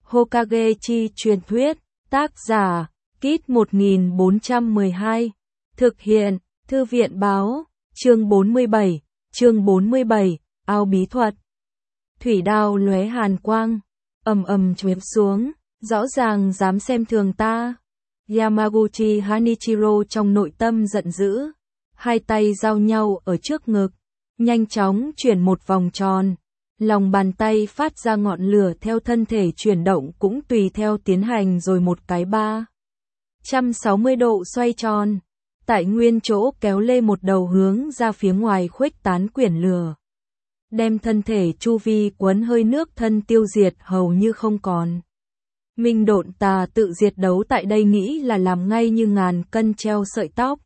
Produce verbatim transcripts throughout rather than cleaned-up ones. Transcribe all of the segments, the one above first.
Hokage chi truyền thuyết, tác giả, Kit một nghìn bốn trăm mười hai, thực hiện, Thư viện báo, chương bốn mươi bảy, chương bốn mươi bảy, ao bí thuật. Thủy đao lóe hàn quang, ầm ầm chém xuống, rõ ràng dám xem thường ta. Yamaguchi Hanichiro trong nội tâm giận dữ, hai tay giao nhau ở trước ngực, nhanh chóng chuyển một vòng tròn. Lòng bàn tay phát ra ngọn lửa theo thân thể chuyển động cũng tùy theo tiến hành rồi một cái ba trăm sáu mươi độ xoay tròn. Tại nguyên chỗ kéo lê một đầu hướng ra phía ngoài khuếch tán quyển lửa. Đem thân thể chu vi cuốn hơi nước thân tiêu diệt hầu như không còn. Minh Độn Tà tự diệt đấu tại đây nghĩ là làm ngay như ngàn cân treo sợi tóc.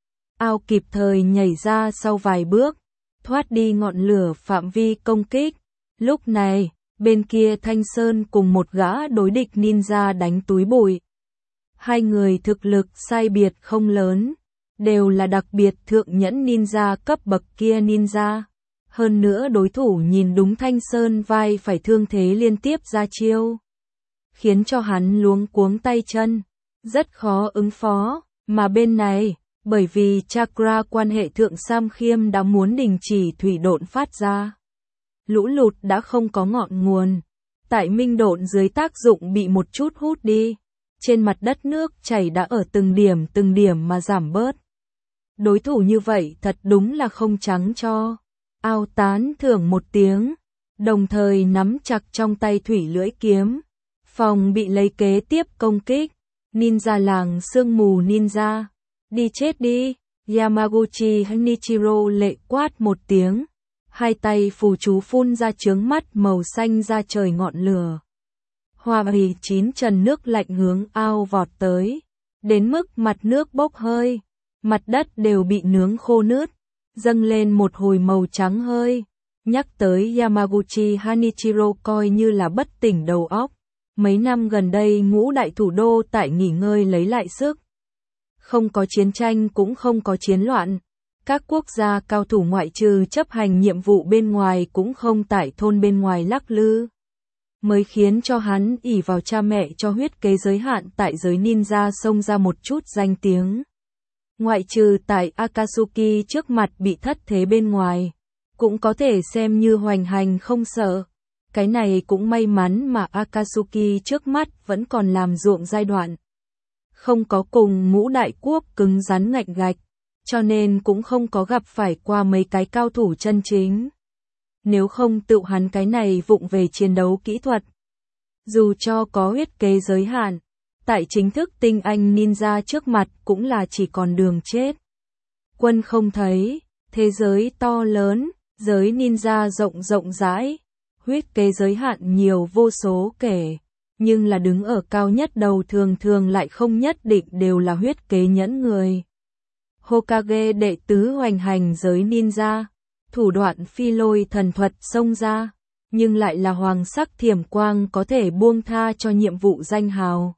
Ao kịp thời nhảy ra sau vài bước, thoát đi ngọn lửa phạm vi công kích. Lúc này, bên kia Thanh Sơn cùng một gã đối địch ninja đánh túi bụi. Hai người thực lực sai biệt không lớn, đều là đặc biệt thượng nhẫn ninja cấp bậc kia ninja. Hơn nữa đối thủ nhìn đúng Thanh Sơn vai phải thương thế liên tiếp ra chiêu, khiến cho hắn luống cuống tay chân, rất khó ứng phó. Mà bên này, bởi vì chakra quan hệ thượng Sam Khiêm đã muốn đình chỉ thủy độn phát ra. Lũ lụt đã không có ngọn nguồn, tại Minh Độn dưới tác dụng bị một chút hút đi, trên mặt đất nước chảy đã ở từng điểm từng điểm mà giảm bớt. Đối thủ như vậy thật đúng là không trắng cho. Ao tán thưởng một tiếng, đồng thời nắm chặt trong tay thủy lưỡi kiếm, phòng bị lấy kế tiếp công kích. Ninja làng sương mù ninja, đi chết đi. Yamaguchi Hanichiro lệ quát một tiếng. Hai tay phù chú phun ra chướng mắt màu xanh ra trời ngọn lửa. Hoa hì chín trần nước lạnh hướng ao vọt tới, đến mức mặt nước bốc hơi, mặt đất đều bị nướng khô nứt, dâng lên một hồi màu trắng hơi. Nhắc tới Yamaguchi Hanichiro coi như là bất tỉnh đầu óc. Mấy năm gần đây ngũ đại thủ đô tại nghỉ ngơi lấy lại sức. Không có chiến tranh cũng không có chiến loạn. Các quốc gia cao thủ ngoại trừ chấp hành nhiệm vụ bên ngoài cũng không tại thôn bên ngoài lắc lư. Mới khiến cho hắn ỷ vào cha mẹ cho huyết kế giới hạn tại giới ninja xông ra một chút danh tiếng. Ngoại trừ tại Akatsuki trước mặt bị thất thế bên ngoài, cũng có thể xem như hoành hành không sợ. Cái này cũng may mắn mà Akatsuki trước mắt vẫn còn làm ruộng giai đoạn. Không có cùng ngũ đại quốc cứng rắn ngạnh gạch, cho nên cũng không có gặp phải qua mấy cái cao thủ chân chính. Nếu không tự hắn cái này vụng về chiến đấu kỹ thuật. Dù cho có huyết kế giới hạn, tại chính thức tinh anh ninja trước mặt cũng là chỉ còn đường chết. Quân không thấy, thế giới to lớn, giới ninja rộng rộng rãi, huyết kế giới hạn nhiều vô số kể, nhưng là đứng ở cao nhất đầu thường thường lại không nhất định đều là huyết kế nhẫn người. Hokage đệ tứ hoành hành giới ninja, thủ đoạn phi lôi thần thuật xông ra, nhưng lại là hoàng sắc thiểm quang có thể buông tha cho nhiệm vụ danh hào.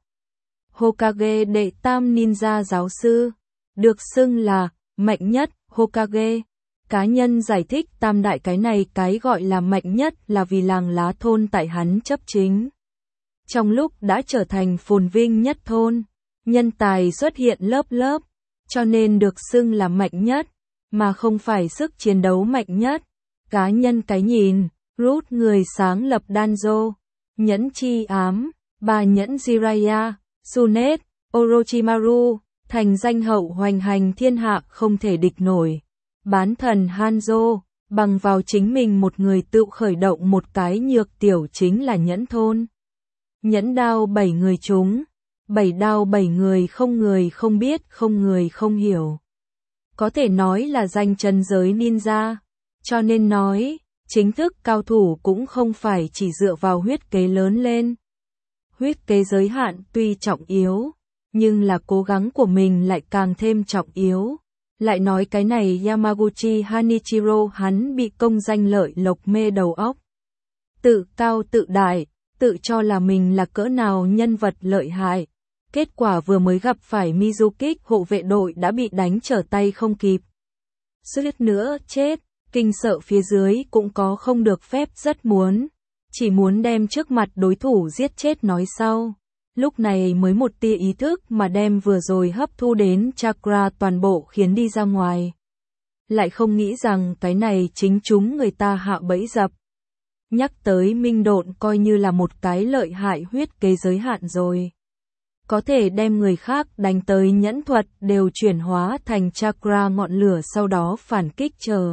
Hokage đệ tam ninja giáo sư, được xưng là mạnh nhất Hokage. Cá nhân giải thích tam đại cái này cái gọi là mạnh nhất là vì làng lá thôn tại hắn chấp chính. Trong lúc đã trở thành phồn vinh nhất thôn, nhân tài xuất hiện lớp lớp, cho nên được xưng là mạnh nhất, mà không phải sức chiến đấu mạnh nhất. Cá nhân cái nhìn, Root người sáng lập Danzo, nhẫn chi ám, bà nhẫn Jiraiya, Sunet, Orochimaru, thành danh hậu hoành hành thiên hạ không thể địch nổi. Bán thần Hanzo, bằng vào chính mình một người tự khởi động một cái nhược tiểu chính là nhẫn thôn. Nhẫn đao bảy người chúng, bảy đao bảy người không người không biết không người không hiểu. Có thể nói là danh chân giới ninja, cho nên nói, chính thức cao thủ cũng không phải chỉ dựa vào huyết kế lớn lên. Huyết kế giới hạn tuy trọng yếu, nhưng là cố gắng của mình lại càng thêm trọng yếu. Lại nói cái này Yamaguchi Hanichiro hắn bị công danh lợi lộc mê đầu óc. Tự cao tự đại, tự cho là mình là cỡ nào nhân vật lợi hại. Kết quả vừa mới gặp phải Mizukik hộ vệ đội đã bị đánh trở tay không kịp. Suýt nữa chết, kinh sợ phía dưới cũng có không được phép rất muốn. chỉ muốn đem trước mặt đối thủ giết chết nói sau. Lúc này mới một tia ý thức mà đem vừa rồi hấp thu đến chakra toàn bộ khiến đi ra ngoài. Lại không nghĩ rằng cái này chính chúng người ta hạ bẫy dập. Nhắc tới minh độn coi như là một cái lợi hại huyết kế giới hạn rồi. Có thể đem người khác đánh tới nhẫn thuật đều chuyển hóa thành chakra ngọn lửa sau đó phản kích trở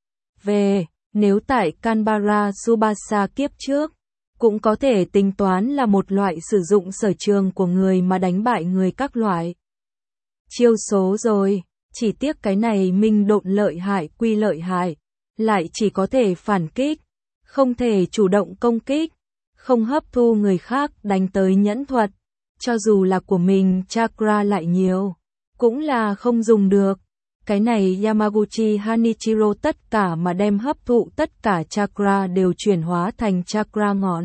về. Nếu tại Canberra Subasa kiếp trước, cũng có thể tính toán là một loại sử dụng sở trường của người mà đánh bại người các loại chiêu số rồi. Chỉ tiếc cái này minh độn lợi hại quy lợi hại, lại chỉ có thể phản kích, không thể chủ động công kích, không hấp thu người khác đánh tới nhẫn thuật. Cho dù là của mình chakra lại nhiều, cũng là không dùng được. Cái này Yamaguchi Hanichiro tất cả mà đem hấp thụ tất cả chakra đều chuyển hóa thành chakra ngọn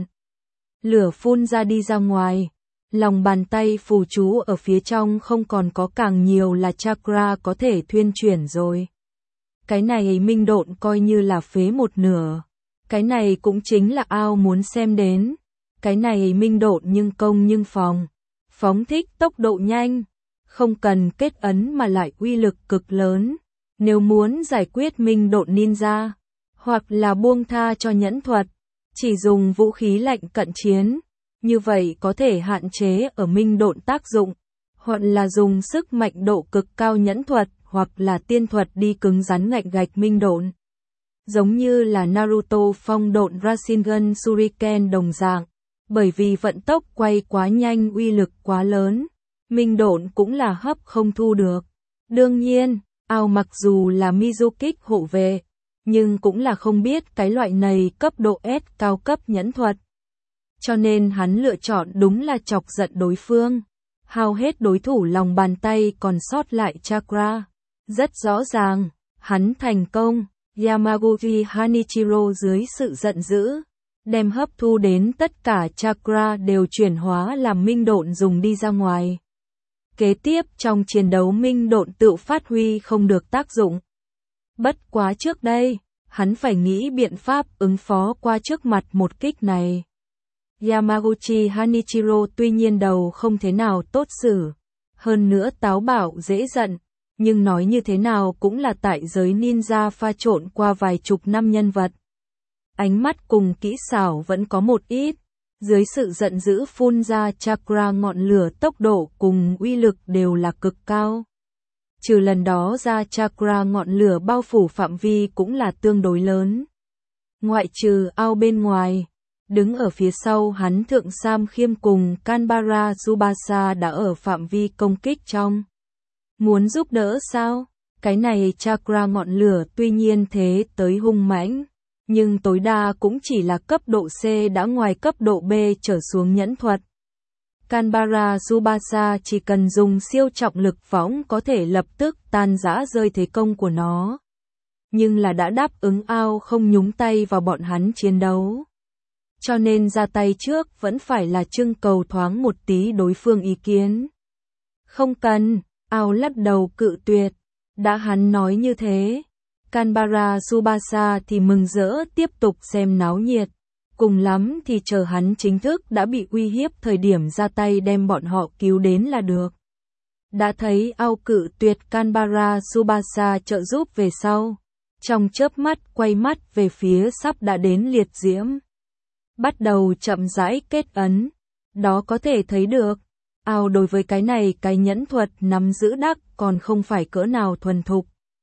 lửa phun ra đi ra ngoài. Lòng bàn tay phù chú ở phía trong không còn có, càng nhiều là chakra có thể thuyên chuyển rồi. Cái này minh độn coi như là phế một nửa. Cái này cũng chính là ao muốn xem đến. Cái này minh độn nhưng công nhưng phòng. Phóng thích tốc độ nhanh. Không cần kết ấn mà lại uy lực cực lớn. Nếu muốn giải quyết minh độn ninja, hoặc là buông tha cho nhẫn thuật, chỉ dùng vũ khí lạnh cận chiến. Như vậy có thể hạn chế ở minh độn tác dụng, hoặc là dùng sức mạnh độ cực cao nhẫn thuật, hoặc là tiên thuật đi cứng rắn ngạnh gạch minh độn. Giống như là Naruto phong độn Rasengan Shuriken đồng dạng, bởi vì vận tốc quay quá nhanh uy lực quá lớn, minh độn cũng là hấp không thu được. Đương nhiên, ao mặc dù là Mizukik hộ vệ, nhưng cũng là không biết cái loại này cấp độ S cao cấp nhẫn thuật. Cho nên hắn lựa chọn đúng là chọc giận đối phương, hao hết đối thủ lòng bàn tay còn sót lại chakra. Rất rõ ràng, hắn thành công. Yamaguchi Hanichiro dưới sự giận dữ, đem hấp thu đến tất cả chakra đều chuyển hóa làm minh độn dùng đi ra ngoài. Kế tiếp trong chiến đấu minh độn tự phát huy không được tác dụng. Bất quá trước đây, hắn phải nghĩ biện pháp ứng phó qua trước mặt một kích này. Yamaguchi Hanichiro tuy nhiên đầu không thế nào tốt xử, hơn nữa táo bạo dễ giận, nhưng nói như thế nào cũng là tại giới ninja pha trộn qua vài chục năm nhân vật. Ánh mắt cùng kỹ xảo vẫn có một ít, dưới sự giận dữ phun ra chakra ngọn lửa tốc độ cùng uy lực đều là cực cao. Trừ lần đó ra chakra ngọn lửa bao phủ phạm vi cũng là tương đối lớn. Ngoại trừ ao bên ngoài, đứng ở phía sau hắn Thượng Sam Khiêm cùng Canberra Tsubasa đã ở phạm vi công kích trong. Muốn giúp đỡ sao? Cái này chakra ngọn lửa tuy nhiên thế tới hung mãnh, nhưng tối đa cũng chỉ là cấp độ C đã ngoài cấp độ B trở xuống nhẫn thuật. Canberra Tsubasa chỉ cần dùng siêu trọng lực phóng có thể lập tức tan rã rơi thế công của nó. Nhưng là đã đáp ứng ao không nhúng tay vào bọn hắn chiến đấu. Cho nên ra tay trước vẫn phải là trưng cầu thoáng một tí đối phương ý kiến. Không cần, ao lắc đầu cự tuyệt. Đã hắn nói như thế, Canberra Tsubasa thì mừng rỡ tiếp tục xem náo nhiệt. Cùng lắm thì chờ hắn chính thức đã bị uy hiếp thời điểm ra tay đem bọn họ cứu đến là được. Đã thấy ao cự tuyệt Canberra Tsubasa trợ giúp về sau. Trong chớp mắt quay mắt về phía sắp đã đến liệt diễm. Bắt đầu chậm rãi kết ấn. Đó có thể thấy được. Ao đối với cái này cái nhẫn thuật nắm giữ đắc còn không phải cỡ nào thuần thục.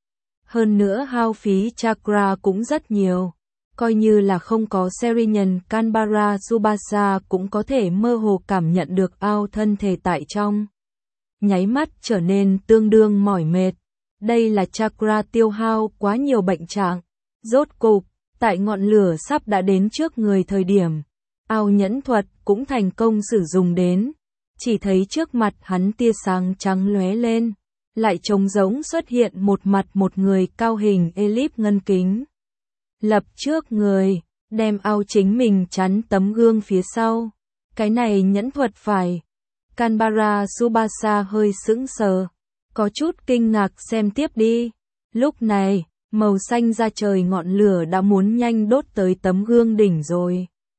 Hơn nữa hao phí chakra cũng rất nhiều. Coi như là không có Serinhân Canberra Tsubasa cũng có thể mơ hồ cảm nhận được ao thân thể tại trong. Nháy mắt trở nên tương đương mỏi mệt. Đây là chakra tiêu hao quá nhiều bệnh trạng. Rốt cục, tại ngọn lửa sắp đã đến trước người thời điểm, ao nhẫn thuật cũng thành công sử dụng đến. Chỉ thấy trước mặt hắn tia sáng trắng lóe lên, lại trống rỗng xuất hiện một mặt một người cao hình elip ngân kính. Lập trước người, đem ao chính mình chắn tấm gương phía sau. Cái này nhẫn thuật phải. Canberra Tsubasa hơi sững sờ, có chút kinh ngạc xem tiếp đi. Lúc này, màu xanh da trời ngọn lửa đã muốn nhanh đốt tới tấm gương đỉnh rồi.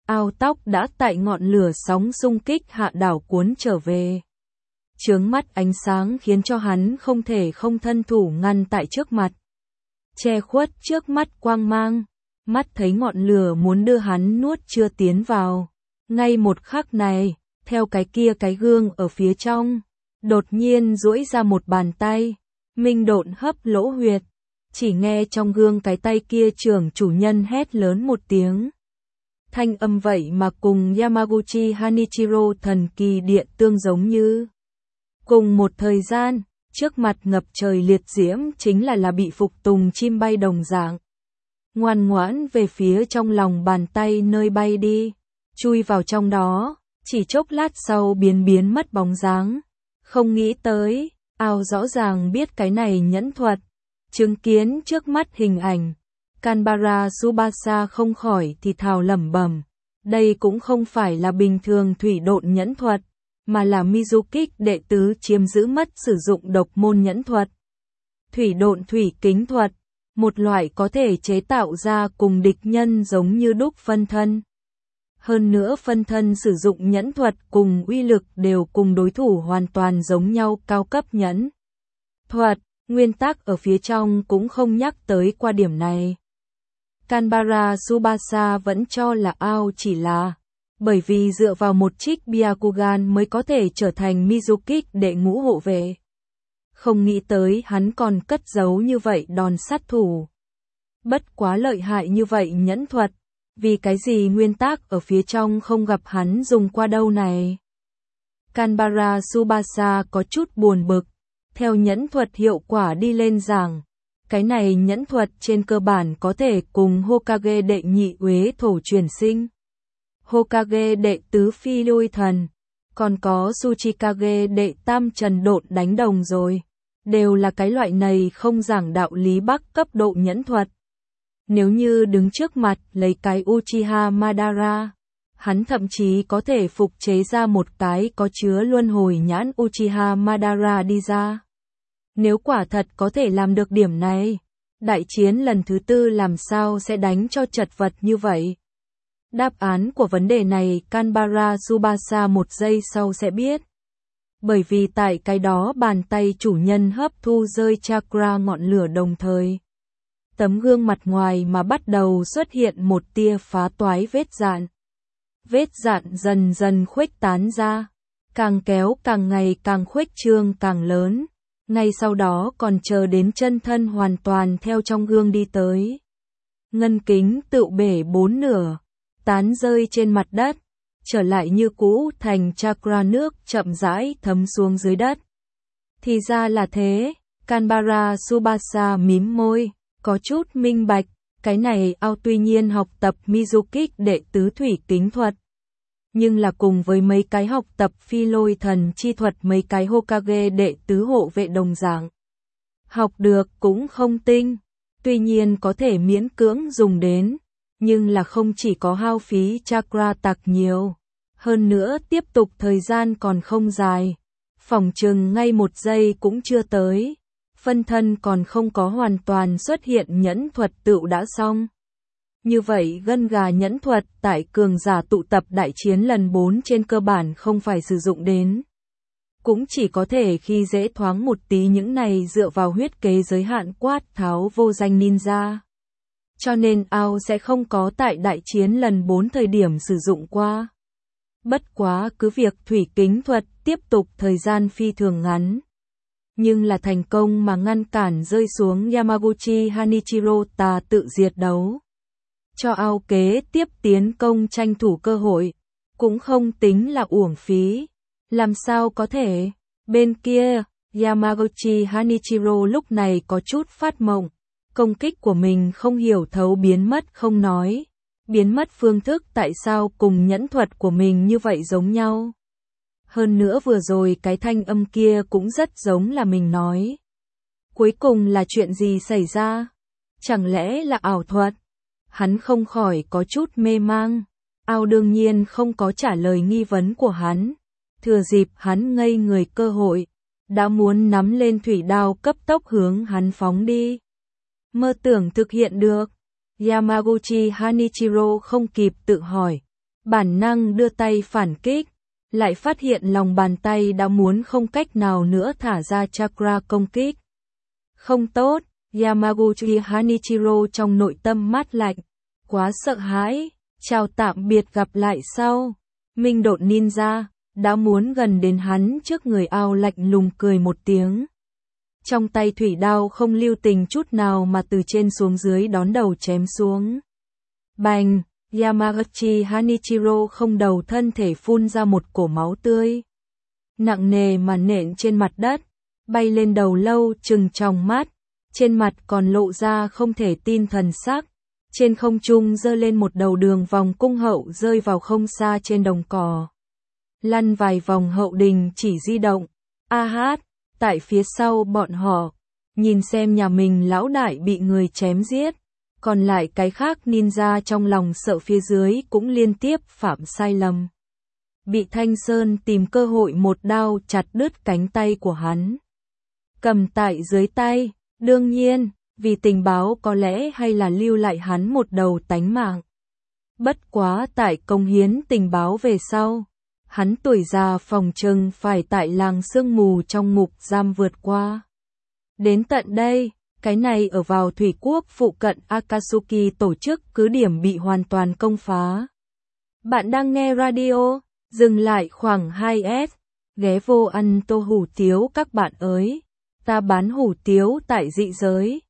ao tóc đã tại ngọn lửa sóng xung kích hạ đảo cuốn trở về. Chướng mắt ánh sáng khiến cho hắn không thể không thân thủ ngăn tại trước mặt. Che khuất trước mắt quang mang, mắt thấy ngọn lửa muốn đưa hắn nuốt chưa tiến vào. Ngay một khắc này, theo cái kia cái gương ở phía trong, đột nhiên duỗi ra một bàn tay, minh độn hấp lỗ huyệt. Chỉ nghe trong gương cái tay kia trưởng chủ nhân hét lớn một tiếng. Thanh âm vậy mà cùng Yamaguchi Hanichiro thần kỳ điện tương giống như. Cùng một thời gian, trước mặt ngập trời liệt diễm chính là là bị phục tùng chim bay đồng dạng. Ngoan ngoãn về phía trong lòng bàn tay nơi bay đi, chui vào trong đó, chỉ chốc lát sau biến biến mất bóng dáng. Không nghĩ tới, ao rõ ràng biết cái này nhẫn thuật. Chứng kiến trước mắt hình ảnh, Kanbara Tsubasa không khỏi thì thào lẩm bẩm, đây cũng không phải là bình thường thủy độn nhẫn thuật, mà là Mizukik đệ tứ chiếm giữ mất sử dụng độc môn nhẫn thuật. Thủy độn thủy kính thuật, một loại có thể chế tạo ra cùng địch nhân giống như đúc phân thân. Hơn nữa phân thân sử dụng nhẫn thuật cùng uy lực đều cùng đối thủ hoàn toàn giống nhau cao cấp nhẫn thuật. Nguyên tắc ở phía trong cũng không nhắc tới qua điểm này. Kanbara Tsubasa vẫn cho là ao chỉ là bởi vì dựa vào một trích Byakugan mới có thể trở thành Mizukik đệ ngũ hộ vệ. Không nghĩ tới hắn còn cất giấu như vậy đòn sát thủ. Bất quá lợi hại như vậy nhẫn thuật, vì cái gì nguyên tắc ở phía trong không gặp hắn dùng qua đâu này. Kanbara Tsubasa có chút buồn bực. Theo nhẫn thuật hiệu quả đi lên giảng, cái này nhẫn thuật trên cơ bản có thể cùng Hokage đệ nhị uế thổ chuyển sinh, Hokage đệ tứ phi lôi thần, còn có Tsuchikage đệ tam trần độn đánh đồng rồi, đều là cái loại này không giảng đạo lý bắc cấp độ nhẫn thuật. Nếu như đứng trước mặt lấy cái Uchiha Madara, hắn thậm chí có thể phục chế ra một cái có chứa luân hồi nhãn Uchiha Madara đi ra. Nếu quả thật có thể làm được điểm này, đại chiến lần thứ tư làm sao sẽ đánh cho chật vật như vậy? Đáp án của vấn đề này Kanbara Tsubasa một giây sau sẽ biết. Bởi vì tại cái đó bàn tay chủ nhân hấp thu rơi chakra ngọn lửa đồng thời. Tấm gương mặt ngoài mà bắt đầu xuất hiện một tia phá toái vết dạn. Vết dạn dần dần khuếch tán ra, càng kéo càng ngày càng khuếch trương càng lớn. Ngay sau đó còn chờ đến chân thân hoàn toàn theo trong gương đi tới. Ngân kính tự bể bốn nửa, tán rơi trên mặt đất, trở lại như cũ thành chakra nước chậm rãi thấm xuống dưới đất. Thì ra là thế, Kanbara Tsubasa mím môi, có chút minh bạch, cái này ao tuy nhiên học tập Mizukik đệ tứ thủy kính thuật. Nhưng là cùng với mấy cái học tập phi lôi thần chi thuật mấy cái Hokage đệ tứ hộ vệ đồng dạng. Học được cũng không tinh, tuy nhiên có thể miễn cưỡng dùng đến, nhưng là không chỉ có hao phí chakra tặc nhiều. Hơn nữa tiếp tục thời gian còn không dài, phỏng chừng ngay một giây cũng chưa tới, phân thân còn không có hoàn toàn xuất hiện nhẫn thuật tựu đã xong. Như vậy gân gà nhẫn thuật tại cường giả tụ tập đại chiến lần bốn trên cơ bản không phải sử dụng đến. Cũng chỉ có thể khi dễ thoáng một tí những này dựa vào huyết kế giới hạn quát tháo vô danh ninja. Cho nên ao sẽ không có tại đại chiến lần bốn thời điểm sử dụng qua. Bất quá cứ việc thủy kính thuật tiếp tục thời gian phi thường ngắn. Nhưng là thành công mà ngăn cản rơi xuống Yamaguchi Hanichiro tà tự diệt đấu. Cho ao kế tiếp tiến công tranh thủ cơ hội, cũng không tính là uổng phí. Làm sao có thể? Bên kia, Yamaguchi Hanichiro lúc này có chút phát mộng. Công kích của mình không hiểu thấu biến mất không nói. Biến mất phương thức tại sao cùng nhẫn thuật của mình như vậy giống nhau. Hơn nữa vừa rồi cái thanh âm kia cũng rất giống là mình nói. Cuối cùng là chuyện gì xảy ra? Chẳng lẽ là ảo thuật? Hắn không khỏi có chút mê mang. Ao đương nhiên không có trả lời nghi vấn của hắn. Thừa dịp hắn ngây người cơ hội, đã muốn nắm lên thủy đao cấp tốc hướng hắn phóng đi. Mơ tưởng thực hiện được. Yamaguchi Hanichiro không kịp tự hỏi. Bản năng đưa tay phản kích, lại phát hiện lòng bàn tay đã muốn không cách nào nữa thả ra chakra công kích. Không tốt, Yamaguchi Hanichiro trong nội tâm mát lạnh, quá sợ hãi, chào tạm biệt gặp lại sau. Minh độn ninja, đã muốn gần đến hắn trước người ao lạnh lùng cười một tiếng. Trong tay thủy đao không lưu tình chút nào mà từ trên xuống dưới đón đầu chém xuống. Bành, Yamaguchi Hanichiro không đầu thân thể phun ra một cổ máu tươi. Nặng nề mà nện trên mặt đất, bay lên đầu lâu trừng tròng mắt, trên mặt còn lộ ra không thể tin thần sắc. Trên không trung giơ lên một đầu đường vòng cung hậu rơi vào không xa trên đồng cỏ. Lăn vài vòng hậu đình chỉ di động. A hát, tại phía sau bọn họ, nhìn xem nhà mình lão đại bị người chém giết. Còn lại cái khác ninja trong lòng sợ phía dưới cũng liên tiếp phạm sai lầm. Bị Thanh Sơn tìm cơ hội một đao chặt đứt cánh tay của hắn. Cầm tại dưới tay, đương nhiên, vì tình báo có lẽ hay là lưu lại hắn một đầu tánh mạng. Bất quá tại công hiến tình báo về sau, hắn tuổi già phòng trừng phải tại làng sương mù trong ngục giam vượt qua. Đến tận đây, cái này ở vào thủy quốc phụ cận Akatsuki tổ chức cứ điểm bị hoàn toàn công phá. Bạn đang nghe radio, dừng lại khoảng hai S, ghé vô ăn tô hủ tiếu các bạn ơi, ta bán hủ tiếu tại dị giới.